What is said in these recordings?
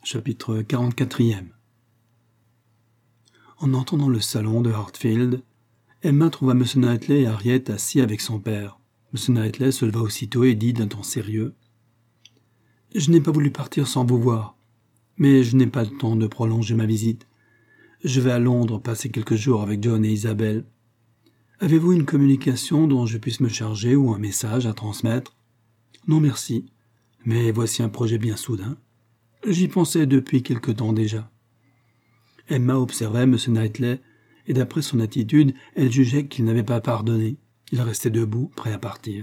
Chapitre 44e. En entrant dans le salon de Hartfield, Emma trouva M. Knightley et Harriet assis avec son père. M. Knightley se leva aussitôt et dit d'un ton sérieux : « Je n'ai pas voulu partir sans vous voir, mais je n'ai pas le temps de prolonger ma visite. Je vais à Londres passer quelques jours avec John et Isabelle. Avez-vous une communication dont je puisse me charger ou un message à transmettre ? Non, merci, mais voici un projet bien soudain. J'y pensais depuis quelque temps déjà. » Emma observait M. Knightley, et d'après son attitude, elle jugeait qu'il n'avait pas pardonné. Il restait debout, prêt à partir.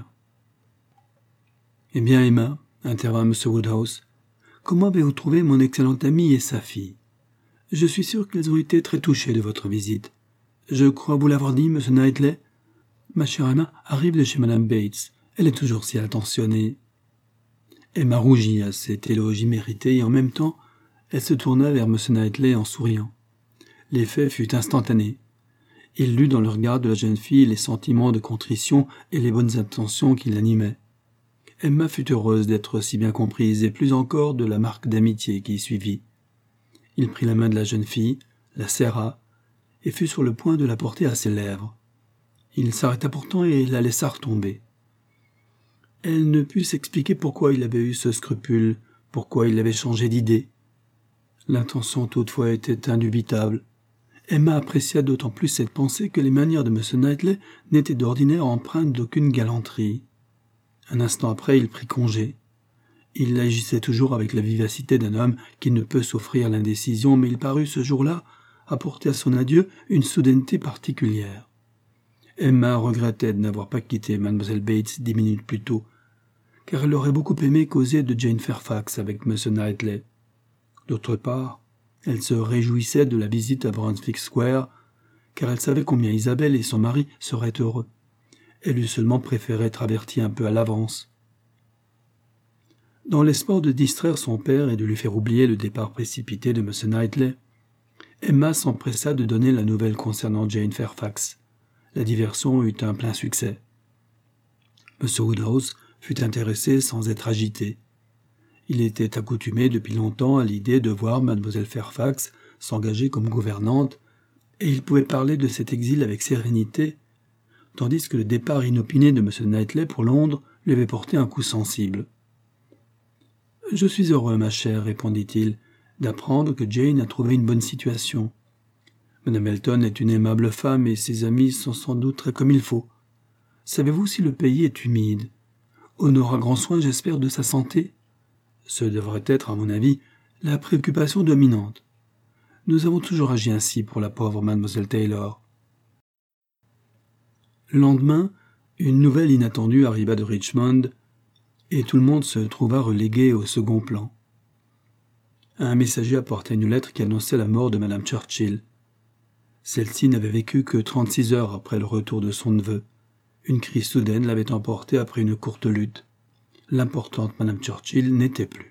« Eh bien, Emma, » intervint M. Woodhouse, « comment avez-vous trouvé mon excellente amie et sa fille ? Je suis sûr qu'elles ont été très touchées de votre visite. Je crois vous l'avoir dit, M. Knightley. Ma chère Emma arrive de chez Mme Bates. Elle est toujours si attentionnée. » Emma rougit à cet éloge immérité et en même temps, elle se tourna vers M. Knightley en souriant. L'effet fut instantané. Il lut dans le regard de la jeune fille les sentiments de contrition et les bonnes intentions qui l'animaient. Emma fut heureuse d'être si bien comprise et plus encore de la marque d'amitié qui suivit. Il prit la main de la jeune fille, la serra et fut sur le point de la porter à ses lèvres. Il s'arrêta pourtant et la laissa retomber. Elle ne put s'expliquer pourquoi il avait eu ce scrupule, pourquoi il avait changé d'idée. L'intention toutefois était indubitable. Emma apprécia d'autant plus cette pensée que les manières de M. Knightley n'étaient d'ordinaire empreintes d'aucune galanterie. Un instant après, il prit congé. Il agissait toujours avec la vivacité d'un homme qui ne peut souffrir l'indécision, mais il parut ce jour-là apporter à son adieu une soudaineté particulière. Emma regrettait de n'avoir pas quitté Mlle Bates 10 minutes plus tôt, car elle aurait beaucoup aimé causer de Jane Fairfax avec M. Knightley. D'autre part, elle se réjouissait de la visite à Brunswick Square, car elle savait combien Isabelle et son mari seraient heureux. Elle eût seulement préféré être avertie un peu à l'avance. Dans l'espoir de distraire son père et de lui faire oublier le départ précipité de M. Knightley, Emma s'empressa de donner la nouvelle concernant Jane Fairfax. La diversion eut un plein succès. M. Woodhouse fut intéressé sans être agité. Il était accoutumé depuis longtemps à l'idée de voir Mlle Fairfax s'engager comme gouvernante, et il pouvait parler de cet exil avec sérénité, tandis que le départ inopiné de M. Knightley pour Londres lui avait porté un coup sensible. « Je suis heureux, ma chère, répondit-il, d'apprendre que Jane a trouvé une bonne situation. Mme Elton est une aimable femme et ses amis sont sans doute très comme il faut. Savez-vous si le pays est humide ? On aura grand soin, j'espère, de sa santé ? Ce devrait être, à mon avis, la préoccupation dominante. Nous avons toujours agi ainsi pour la pauvre Mlle Taylor. » Le lendemain, une nouvelle inattendue arriva de Richmond, et tout le monde se trouva relégué au second plan. Un messager apportait une lettre qui annonçait la mort de Mme Churchill. Celle-ci n'avait vécu que 36 heures après le retour de son neveu. Une crise soudaine l'avait emporté après une courte lutte. L'importante Mme Churchill n'était plus.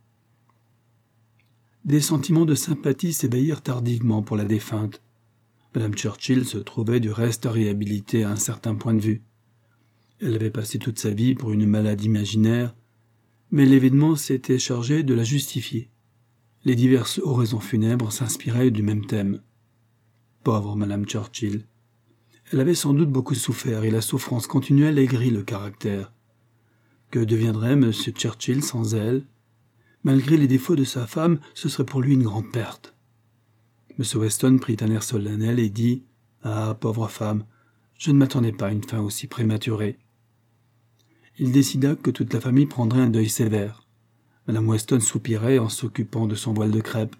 Des sentiments de sympathie s'ébahirent tardivement pour la défunte. Mme Churchill se trouvait du reste réhabilitée à un certain point de vue. Elle avait passé toute sa vie pour une malade imaginaire, mais l'événement s'était chargé de la justifier. Les diverses oraisons funèbres s'inspiraient du même thème. Pauvre Mme Churchill. Elle avait sans doute beaucoup souffert et la souffrance continuelle aigrit le caractère. Que deviendrait M. Churchill sans elle ? Malgré les défauts de sa femme, ce serait pour lui une grande perte. M. Weston prit un air solennel et dit « Ah, pauvre femme, je ne m'attendais pas à une fin aussi prématurée. » Il décida que toute la famille prendrait un deuil sévère. Mme Weston soupirait en s'occupant de son voile de crêpe.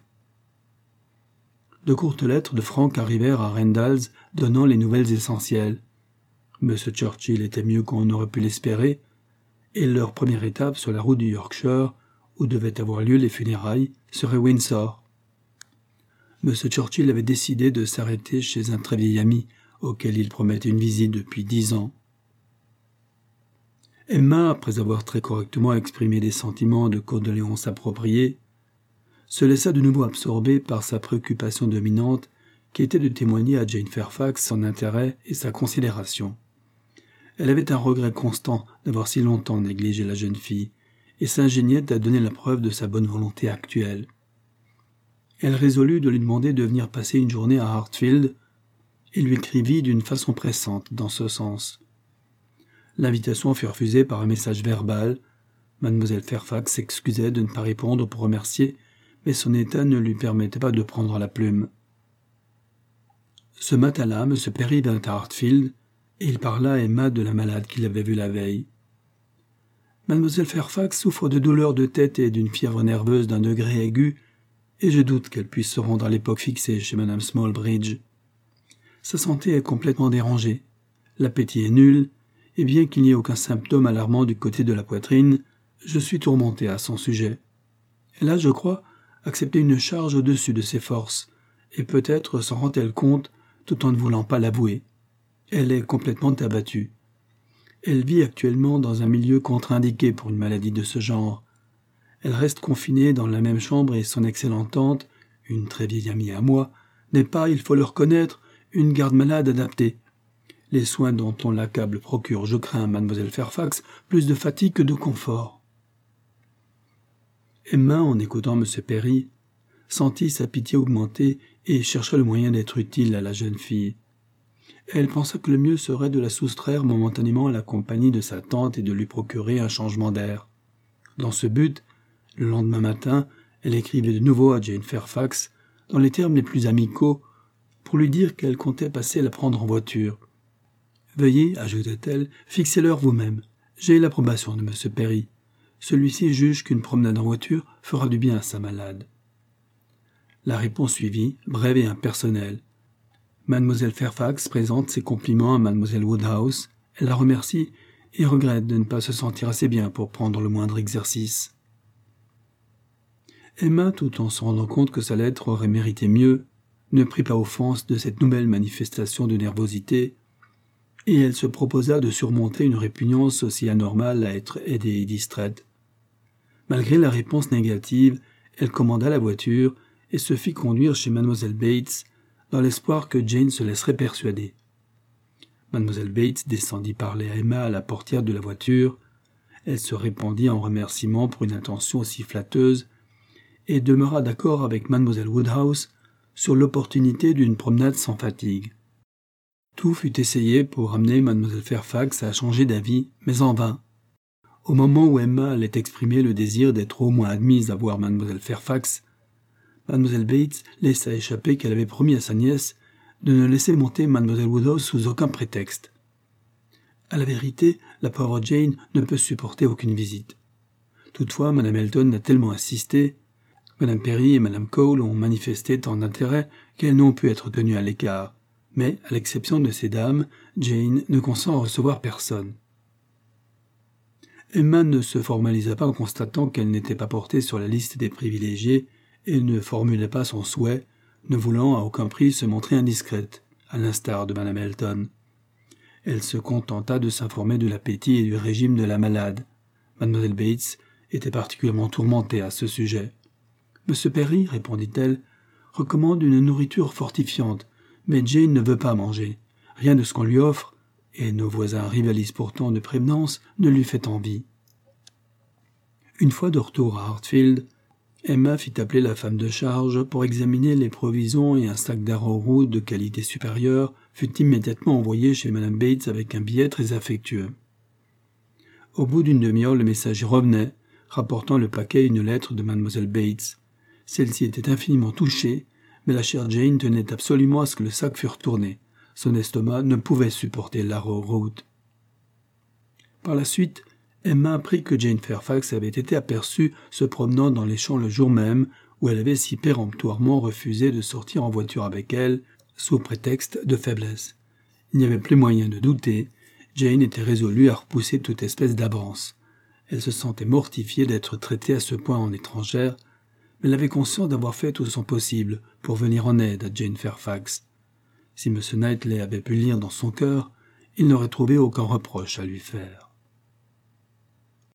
De courtes lettres de Frank arrivèrent à Randalls donnant les nouvelles essentielles. M. Churchill était mieux qu'on aurait pu l'espérer, et leur première étape sur la route du Yorkshire, où devaient avoir lieu les funérailles, serait Windsor. M. Churchill avait décidé de s'arrêter chez un très vieil ami, auquel il promettait une visite depuis 10 ans. Emma, après avoir très correctement exprimé des sentiments de condoléances appropriés, se laissa de nouveau absorber par sa préoccupation dominante qui était de témoigner à Jane Fairfax son intérêt et sa considération. Elle avait un regret constant d'avoir si longtemps négligé la jeune fille et s'ingéniait à donner la preuve de sa bonne volonté actuelle. Elle résolut de lui demander de venir passer une journée à Hartfield et lui écrivit d'une façon pressante dans ce sens. L'invitation fut refusée par un message verbal. Mademoiselle Fairfax s'excusait de ne pas répondre pour remercier, mais son état ne lui permettait pas de prendre la plume. Ce matin-là, M. Perry vint à Hartfield et il parla à Emma de la malade qu'il avait vue la veille. Mademoiselle Fairfax souffre de douleurs de tête et d'une fièvre nerveuse d'un degré aigu, et je doute qu'elle puisse se rendre à l'époque fixée chez Madame Smallbridge. Sa santé est complètement dérangée, l'appétit est nul, et bien qu'il n'y ait aucun symptôme alarmant du côté de la poitrine, je suis tourmenté à son sujet. Elle a, je crois, accepté une charge au-dessus de ses forces, et peut-être s'en rend-elle compte tout en ne voulant pas l'avouer. Elle est complètement abattue. Elle vit actuellement dans un milieu contre-indiqué pour une maladie de ce genre. Elle reste confinée dans la même chambre et son excellente tante, une très vieille amie à moi, n'est pas, il faut le reconnaître, une garde-malade adaptée. Les soins dont on l'accable procurent, je crains, Mademoiselle Fairfax, plus de fatigue que de confort. Emma, en écoutant M. Perry, sentit sa pitié augmenter et chercha le moyen d'être utile à la jeune fille. Elle pensa que le mieux serait de la soustraire momentanément à la compagnie de sa tante et de lui procurer un changement d'air. Dans ce but, le lendemain matin, elle écrivit de nouveau à Jane Fairfax, dans les termes les plus amicaux, pour lui dire qu'elle comptait passer la prendre en voiture. « Veuillez, ajoutait-elle, fixer l'heure vous-même. J'ai l'approbation de M. Perry. Celui-ci juge qu'une promenade en voiture fera du bien à sa malade. » La réponse suivit, brève et impersonnelle. Mademoiselle Fairfax présente ses compliments à Mademoiselle Woodhouse. Elle la remercie et regrette de ne pas se sentir assez bien pour prendre le moindre exercice. Emma, tout en se rendant compte que sa lettre aurait mérité mieux, ne prit pas offense de cette nouvelle manifestation de nervosité, et elle se proposa de surmonter une répugnance aussi anormale à être aidée et distraite. Malgré la réponse négative, elle commanda la voiture et se fit conduire chez Mademoiselle Bates, dans l'espoir que Jane se laisserait persuader. Mademoiselle Bates descendit parler à Emma à la portière de la voiture. Elle se répandit en remerciements pour une intention aussi flatteuse et demeura d'accord avec Mademoiselle Woodhouse sur l'opportunité d'une promenade sans fatigue. Tout fut essayé pour amener Mademoiselle Fairfax à changer d'avis, mais en vain. Au moment où Emma allait exprimer le désir d'être au moins admise à voir Mademoiselle Fairfax, Mademoiselle Bates laissa échapper qu'elle avait promis à sa nièce de ne laisser monter Mademoiselle Woodhouse sous aucun prétexte. À la vérité, la pauvre Jane ne peut supporter aucune visite. Toutefois, Madame Elton a tellement insisté, Madame Perry et Madame Cole ont manifesté tant d'intérêt qu'elles n'ont pu être tenues à l'écart, mais, à l'exception de ces dames, Jane ne consent à recevoir personne. Emma ne se formalisa pas en constatant qu'elle n'était pas portée sur la liste des privilégiés et ne formulait pas son souhait, ne voulant à aucun prix se montrer indiscrète, à l'instar de Madame Elton. Elle se contenta de s'informer de l'appétit et du régime de la malade. Mademoiselle Bates était particulièrement tourmentée à ce sujet. « Monsieur Perry, répondit-elle, recommande une nourriture fortifiante, mais Jane ne veut pas manger. Rien de ce qu'on lui offre, et nos voisins rivalisent pourtant de prévenance, ne lui fait envie. » Une fois de retour à Hartfield, Emma fit appeler la femme de charge pour examiner les provisions et un sac d'arrowroot de qualité supérieure fut immédiatement envoyé chez Madame Bates avec un billet très affectueux. Au bout d'une demi-heure, le messager revenait, rapportant le paquet et une lettre de Mademoiselle Bates. Celle-ci était infiniment touchée, mais la chère Jane tenait absolument à ce que le sac fût retourné. Son estomac ne pouvait supporter l'arrowroot. Par la suite, Emma apprit que Jane Fairfax avait été aperçue se promenant dans les champs le jour même où elle avait si péremptoirement refusé de sortir en voiture avec elle, sous prétexte de faiblesse. Il n'y avait plus moyen de douter, Jane était résolue à repousser toute espèce d'avance. Elle se sentait mortifiée d'être traitée à ce point en étrangère, mais elle avait conscience d'avoir fait tout son possible pour venir en aide à Jane Fairfax. Si M. Knightley avait pu lire dans son cœur, il n'aurait trouvé aucun reproche à lui faire.